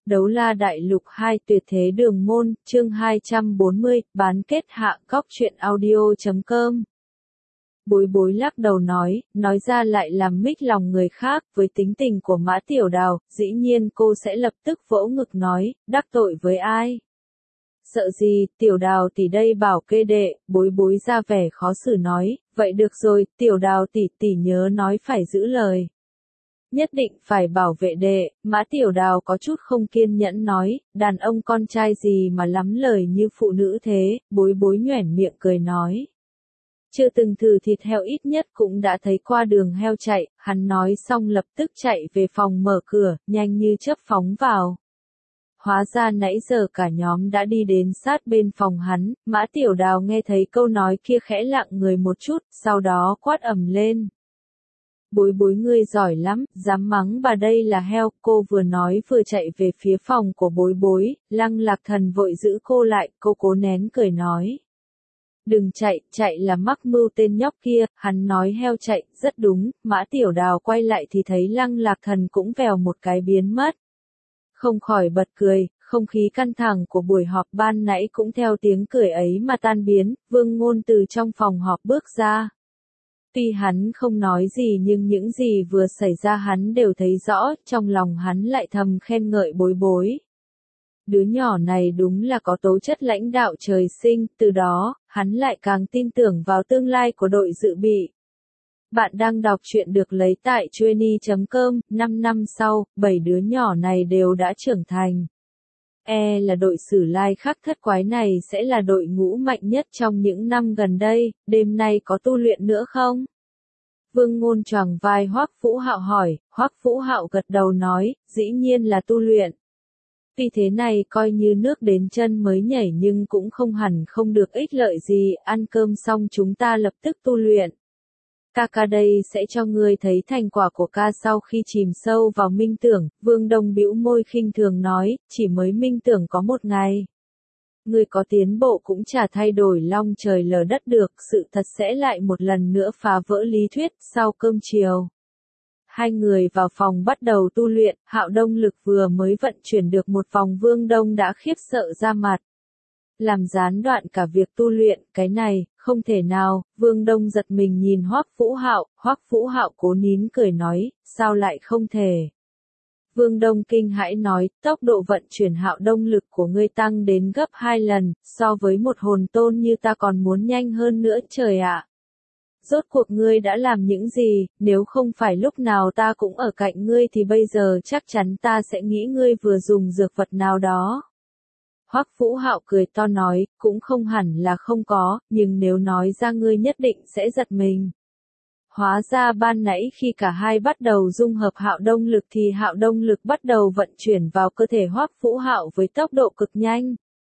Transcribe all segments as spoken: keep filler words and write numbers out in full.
Đấu la đại lục hai tuyệt thế đường môn, chương hai trăm bốn mươi, bán kết hạ góc truyện audio chấm com. Bối bối lắc đầu nói, nói ra lại làm mích lòng người khác, với tính tình của Mã Tiểu Đào, dĩ nhiên cô sẽ lập tức vỗ ngực nói, đắc tội với ai? Sợ gì, Tiểu Đào tỷ đây bảo kê đệ, bối bối ra vẻ khó xử nói, vậy được rồi, Tiểu Đào tỷ tỷ nhớ nói phải giữ lời. Nhất định phải bảo vệ đệ, Mã Tiểu Đào có chút không kiên nhẫn nói, đàn ông con trai gì mà lắm lời như phụ nữ thế, bối bối nhoẻn miệng cười nói. Chưa từng thử thịt heo ít nhất cũng đã thấy qua đường heo chạy, hắn nói xong lập tức chạy về phòng mở cửa, nhanh như chớp phóng vào. Hóa ra nãy giờ cả nhóm đã đi đến sát bên phòng hắn, Mã Tiểu Đào nghe thấy câu nói kia khẽ lặng người một chút, sau đó quát ầm lên. Bối bối ngươi giỏi lắm, dám mắng bà đây là heo, cô vừa nói vừa chạy về phía phòng của bối bối, Lăng Lạc Thần vội giữ cô lại, cô cố nén cười nói. Đừng chạy, chạy là mắc mưu tên nhóc kia, hắn nói heo chạy, rất đúng, Mã Tiểu Đào quay lại thì thấy Lăng Lạc Thần cũng vèo một cái biến mất. Không khỏi bật cười, không khí căng thẳng của buổi họp ban nãy cũng theo tiếng cười ấy mà tan biến, Vương Ngôn từ trong phòng họp bước ra. Tuy hắn không nói gì nhưng những gì vừa xảy ra hắn đều thấy rõ, trong lòng hắn lại thầm khen ngợi bối bối. Đứa nhỏ này đúng là có tố chất lãnh đạo trời sinh, từ đó, hắn lại càng tin tưởng vào tương lai của đội dự bị. Bạn đang đọc truyện được lấy tại chueny chấm com, năm năm sau, bảy đứa nhỏ này đều đã trưởng thành. E là đội Sử Lai Khắc Thất Quái này sẽ là đội ngũ mạnh nhất trong những năm gần đây, đêm nay có tu luyện nữa không? Vương Ngôn choàng vai Hoắc Vũ Hạo hỏi, Hoắc Vũ Hạo gật đầu nói, dĩ nhiên là tu luyện. Tuy thế này coi như nước đến chân mới nhảy nhưng cũng không hẳn không được ích lợi gì, ăn cơm xong chúng ta lập tức tu luyện. Ca ca đây sẽ cho ngươi thấy thành quả của ca sau khi chìm sâu vào minh tưởng, Vương Đông bĩu môi khinh thường nói, chỉ mới minh tưởng có một ngày. Ngươi có tiến bộ cũng chả thay đổi long trời lở đất được, sự thật sẽ lại một lần nữa phá vỡ lý thuyết, sau cơm chiều. Hai người vào phòng bắt đầu tu luyện, Hạo Đông Lực vừa mới vận chuyển được một vòng Vương Đông đã khiếp sợ ra mặt. Làm gián đoạn cả việc tu luyện, cái này, không thể nào, Vương Đông giật mình nhìn Hoắc Vũ Hạo, Hoắc Vũ Hạo cố nín cười nói, sao lại không thể. Vương Đông kinh hãi nói, tốc độ vận chuyển Hạo Đông Lực của ngươi tăng đến gấp hai lần, so với một hồn tôn như ta còn muốn nhanh hơn nữa trời ạ. Rốt cuộc ngươi đã làm những gì, nếu không phải lúc nào ta cũng ở cạnh ngươi thì bây giờ chắc chắn ta sẽ nghĩ ngươi vừa dùng dược vật nào đó. Hoắc Vũ Hạo cười to nói, cũng không hẳn là không có, nhưng nếu nói ra ngươi nhất định sẽ giật mình. Hóa ra ban nãy khi cả hai bắt đầu dung hợp Hạo Đông Lực thì Hạo Đông Lực bắt đầu vận chuyển vào cơ thể Hoắc Vũ Hạo với tốc độ cực nhanh.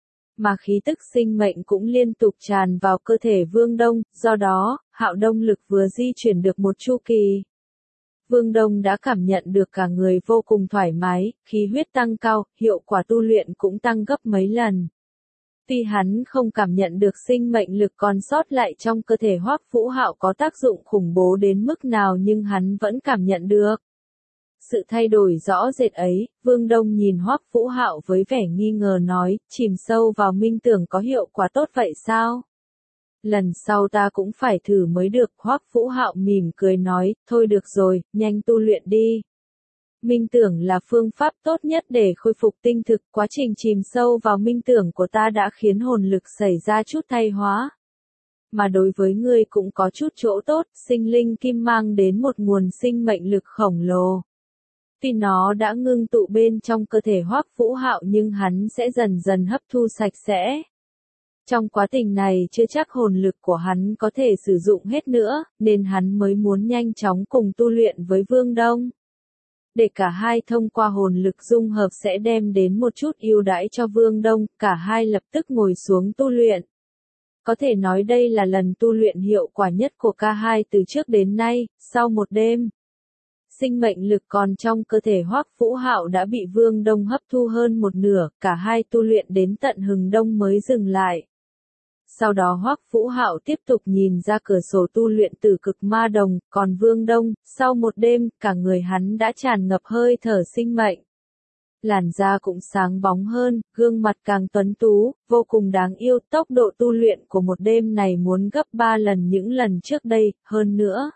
Mà khí tức sinh mệnh cũng liên tục tràn vào cơ thể Vương Đông, do đó, Hạo Đông Lực vừa di chuyển được một chu kỳ. Vương Đông đã cảm nhận được cả người vô cùng thoải mái, khí huyết tăng cao, hiệu quả tu luyện cũng tăng gấp mấy lần. Tuy hắn không cảm nhận được sinh mệnh lực còn sót lại trong cơ thể Hoắc Vũ Hạo có tác dụng khủng bố đến mức nào nhưng hắn vẫn cảm nhận được. Sự thay đổi rõ rệt ấy, Vương Đông nhìn Hoắc Vũ Hạo với vẻ nghi ngờ nói, chìm sâu vào minh tưởng có hiệu quả tốt vậy sao? Lần sau ta cũng phải thử mới được, Hoắc Vũ Hạo mỉm cười nói, thôi được rồi, nhanh tu luyện đi. Minh tưởng là phương pháp tốt nhất để khôi phục tinh thực, quá trình chìm sâu vào minh tưởng của ta đã khiến hồn lực xảy ra chút thay hóa. Mà đối với ngươi cũng có chút chỗ tốt, sinh linh kim mang đến một nguồn sinh mệnh lực khổng lồ. Tuy nó đã ngưng tụ bên trong cơ thể Hoắc Vũ Hạo nhưng hắn sẽ dần dần hấp thu sạch sẽ. Trong quá trình này chưa chắc hồn lực của hắn có thể sử dụng hết nữa, nên hắn mới muốn nhanh chóng cùng tu luyện với Vương Đông. Để cả hai thông qua hồn lực dung hợp sẽ đem đến một chút ưu đãi cho Vương Đông, cả hai lập tức ngồi xuống tu luyện. Có thể nói đây là lần tu luyện hiệu quả nhất của cả hai từ trước đến nay, sau một đêm. Sinh mệnh lực còn trong cơ thể Hoắc Vũ Hạo đã bị Vương Đông hấp thu hơn một nửa, cả hai tu luyện đến tận hừng đông mới dừng lại. Sau đó Hoắc Vũ Hạo tiếp tục nhìn ra cửa sổ tu luyện Tử Cực Ma Đồng, còn Vương Đông, sau một đêm, cả người hắn đã tràn ngập hơi thở sinh mệnh. Làn da cũng sáng bóng hơn, gương mặt càng tuấn tú, vô cùng đáng yêu. Tốc độ tu luyện của một đêm này muốn gấp ba lần những lần trước đây, hơn nữa.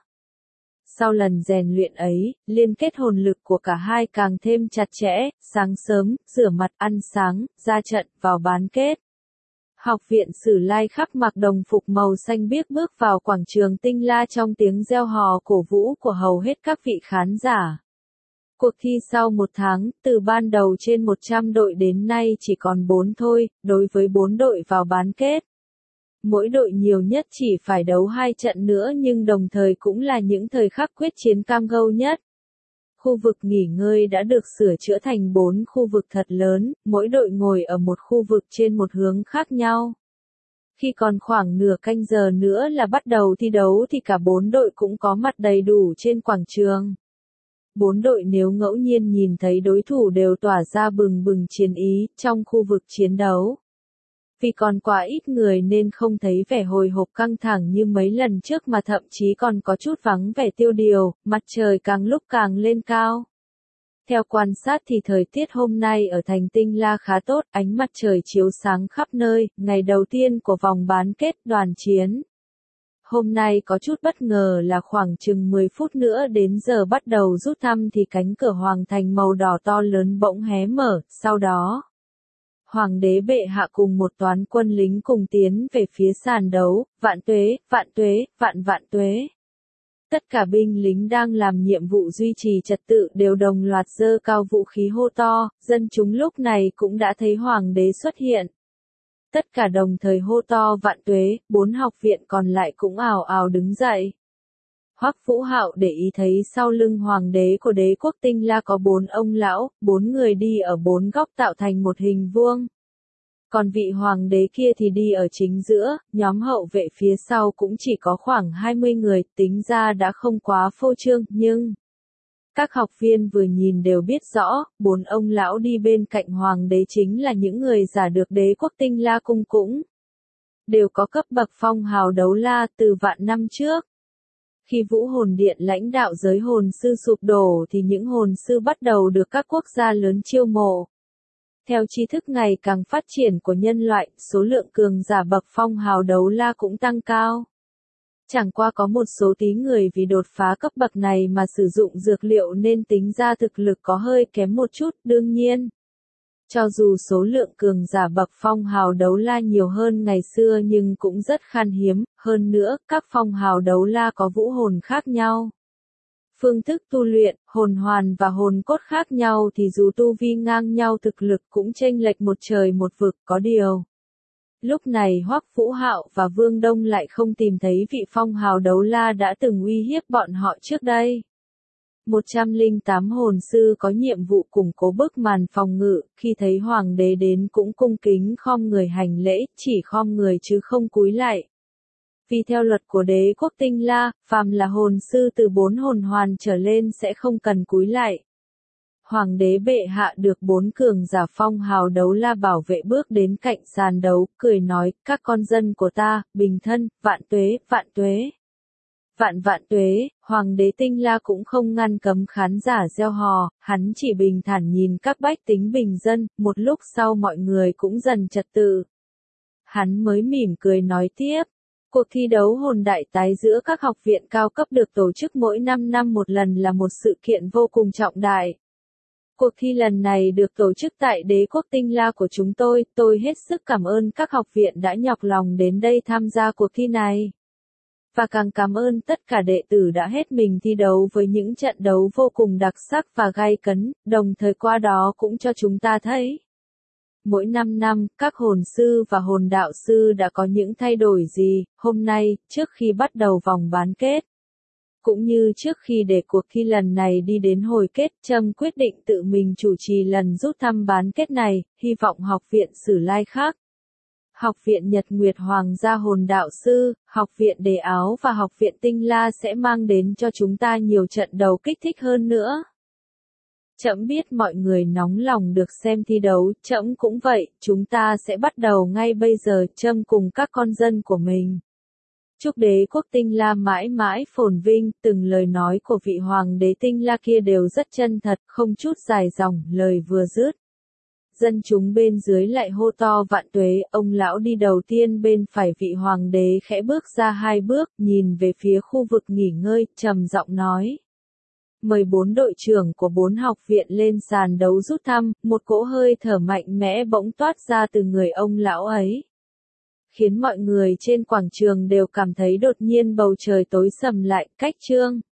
Sau lần rèn luyện ấy, liên kết hồn lực của cả hai càng thêm chặt chẽ, sáng sớm, rửa mặt, ăn sáng, ra trận, vào bán kết. Học viện Sử Lai Khắc mặc đồng phục màu xanh biếc bước vào quảng trường Tinh La trong tiếng reo hò cổ vũ của hầu hết các vị khán giả. Cuộc thi sau một tháng, từ ban đầu trên một trăm đội đến nay chỉ còn bốn thôi, đối với bốn đội vào bán kết. Mỗi đội nhiều nhất chỉ phải đấu hai trận nữa nhưng đồng thời cũng là những thời khắc quyết chiến cam go nhất. Khu vực nghỉ ngơi đã được sửa chữa thành bốn khu vực thật lớn, mỗi đội ngồi ở một khu vực trên một hướng khác nhau. Khi còn khoảng nửa canh giờ nữa là bắt đầu thi đấu thì cả bốn đội cũng có mặt đầy đủ trên quảng trường. Bốn đội nếu ngẫu nhiên nhìn thấy đối thủ đều tỏa ra bừng bừng chiến ý trong khu vực chiến đấu. Vì còn quá ít người nên không thấy vẻ hồi hộp căng thẳng như mấy lần trước mà thậm chí còn có chút vắng vẻ tiêu điều, mặt trời càng lúc càng lên cao. Theo quan sát thì thời tiết hôm nay ở thành Tinh La khá tốt, ánh mặt trời chiếu sáng khắp nơi, ngày đầu tiên của vòng bán kết đoàn chiến. Hôm nay có chút bất ngờ là khoảng chừng mười phút nữa đến giờ bắt đầu rút thăm thì cánh cửa hoàng thành màu đỏ to lớn bỗng hé mở, sau đó Hoàng đế bệ hạ cùng một toán quân lính cùng tiến về phía sàn đấu, vạn tuế, vạn tuế, vạn vạn tuế. Tất cả binh lính đang làm nhiệm vụ duy trì trật tự đều đồng loạt giơ cao vũ khí hô to, dân chúng lúc này cũng đã thấy hoàng đế xuất hiện. Tất cả đồng thời hô to vạn tuế, bốn học viện còn lại cũng ào ào đứng dậy. Hoắc Vũ Hạo để ý thấy sau lưng hoàng đế của đế quốc Tinh La có bốn ông lão, bốn người đi ở bốn góc tạo thành một hình vuông. Còn vị hoàng đế kia thì đi ở chính giữa, nhóm hậu vệ phía sau cũng chỉ có khoảng hai mươi người, tính ra đã không quá phô trương, nhưng các học viên vừa nhìn đều biết rõ, bốn ông lão đi bên cạnh hoàng đế chính là những người giả được đế quốc Tinh La cung cũng đều có cấp bậc phong hào đấu la từ vạn năm trước. Khi Vũ Hồn Điện lãnh đạo giới hồn sư sụp đổ thì những hồn sư bắt đầu được các quốc gia lớn chiêu mộ. Theo tri thức ngày càng phát triển của nhân loại, số lượng cường giả bậc phong hào đấu la cũng tăng cao. Chẳng qua có một số tí người vì đột phá cấp bậc này mà sử dụng dược liệu nên tính ra thực lực có hơi kém một chút, đương nhiên. Cho dù số lượng cường giả bậc phong hào đấu la nhiều hơn ngày xưa nhưng cũng rất khan hiếm, hơn nữa, các phong hào đấu la có vũ hồn khác nhau. Phương thức tu luyện, hồn hoàn và hồn cốt khác nhau thì dù tu vi ngang nhau thực lực cũng chênh lệch một trời một vực, có điều. Lúc này Hoắc Vũ Hạo và Vương Đông lại không tìm thấy vị phong hào đấu la đã từng uy hiếp bọn họ trước đây. một trăm lẻ tám hồn sư có nhiệm vụ củng cố bức màn phòng ngự, khi thấy hoàng đế đến cũng cung kính khom người hành lễ, chỉ khom người chứ không cúi lại. Vì theo luật của đế quốc Tinh La, phàm là hồn sư từ bốn hồn hoàn trở lên sẽ không cần cúi lại. Hoàng đế bệ hạ được bốn cường giả phong hào đấu la bảo vệ bước đến cạnh sàn đấu, cười nói, các con dân của ta, bình thân, vạn tuế, vạn tuế. Vạn vạn tuế, Hoàng đế Tinh La cũng không ngăn cấm khán giả reo hò, hắn chỉ bình thản nhìn các bách tính bình dân, một lúc sau mọi người cũng dần trật tự. Hắn mới mỉm cười nói tiếp. Cuộc thi đấu hồn đại tái giữa các học viện cao cấp được tổ chức mỗi năm năm một lần là một sự kiện vô cùng trọng đại. Cuộc thi lần này được tổ chức tại đế quốc Tinh La của chúng tôi, tôi hết sức cảm ơn các học viện đã nhọc lòng đến đây tham gia cuộc thi này. Và càng cảm ơn tất cả đệ tử đã hết mình thi đấu với những trận đấu vô cùng đặc sắc và gay cấn, đồng thời qua đó cũng cho chúng ta thấy. Mỗi năm năm, các hồn sư và hồn đạo sư đã có những thay đổi gì, hôm nay, trước khi bắt đầu vòng bán kết. Cũng như trước khi để cuộc thi lần này đi đến hồi kết, Trâm quyết định tự mình chủ trì lần rút thăm bán kết này, hy vọng học viện Sử Lai Khắc, học viện Nhật Nguyệt Hoàng gia hồn đạo sư, học viện Đề Áo và học viện Tinh La sẽ mang đến cho chúng ta nhiều trận đấu kích thích hơn nữa. Trẫm biết mọi người nóng lòng được xem thi đấu, trẫm cũng vậy, chúng ta sẽ bắt đầu ngay bây giờ, Trâm cùng các con dân của mình. Chúc đế quốc Tinh La mãi mãi phồn vinh, từng lời nói của vị hoàng đế Tinh La kia đều rất chân thật, không chút dài dòng, lời vừa dứt. Dân chúng bên dưới lại hô to vạn tuế, ông lão đi đầu tiên bên phải vị hoàng đế khẽ bước ra hai bước, nhìn về phía khu vực nghỉ ngơi, trầm giọng nói. Mời bốn đội trưởng của bốn học viện lên sàn đấu rút thăm, một cỗ hơi thở mạnh mẽ bỗng toát ra từ người ông lão ấy. Khiến mọi người trên quảng trường đều cảm thấy đột nhiên bầu trời tối sầm lại, cách chương.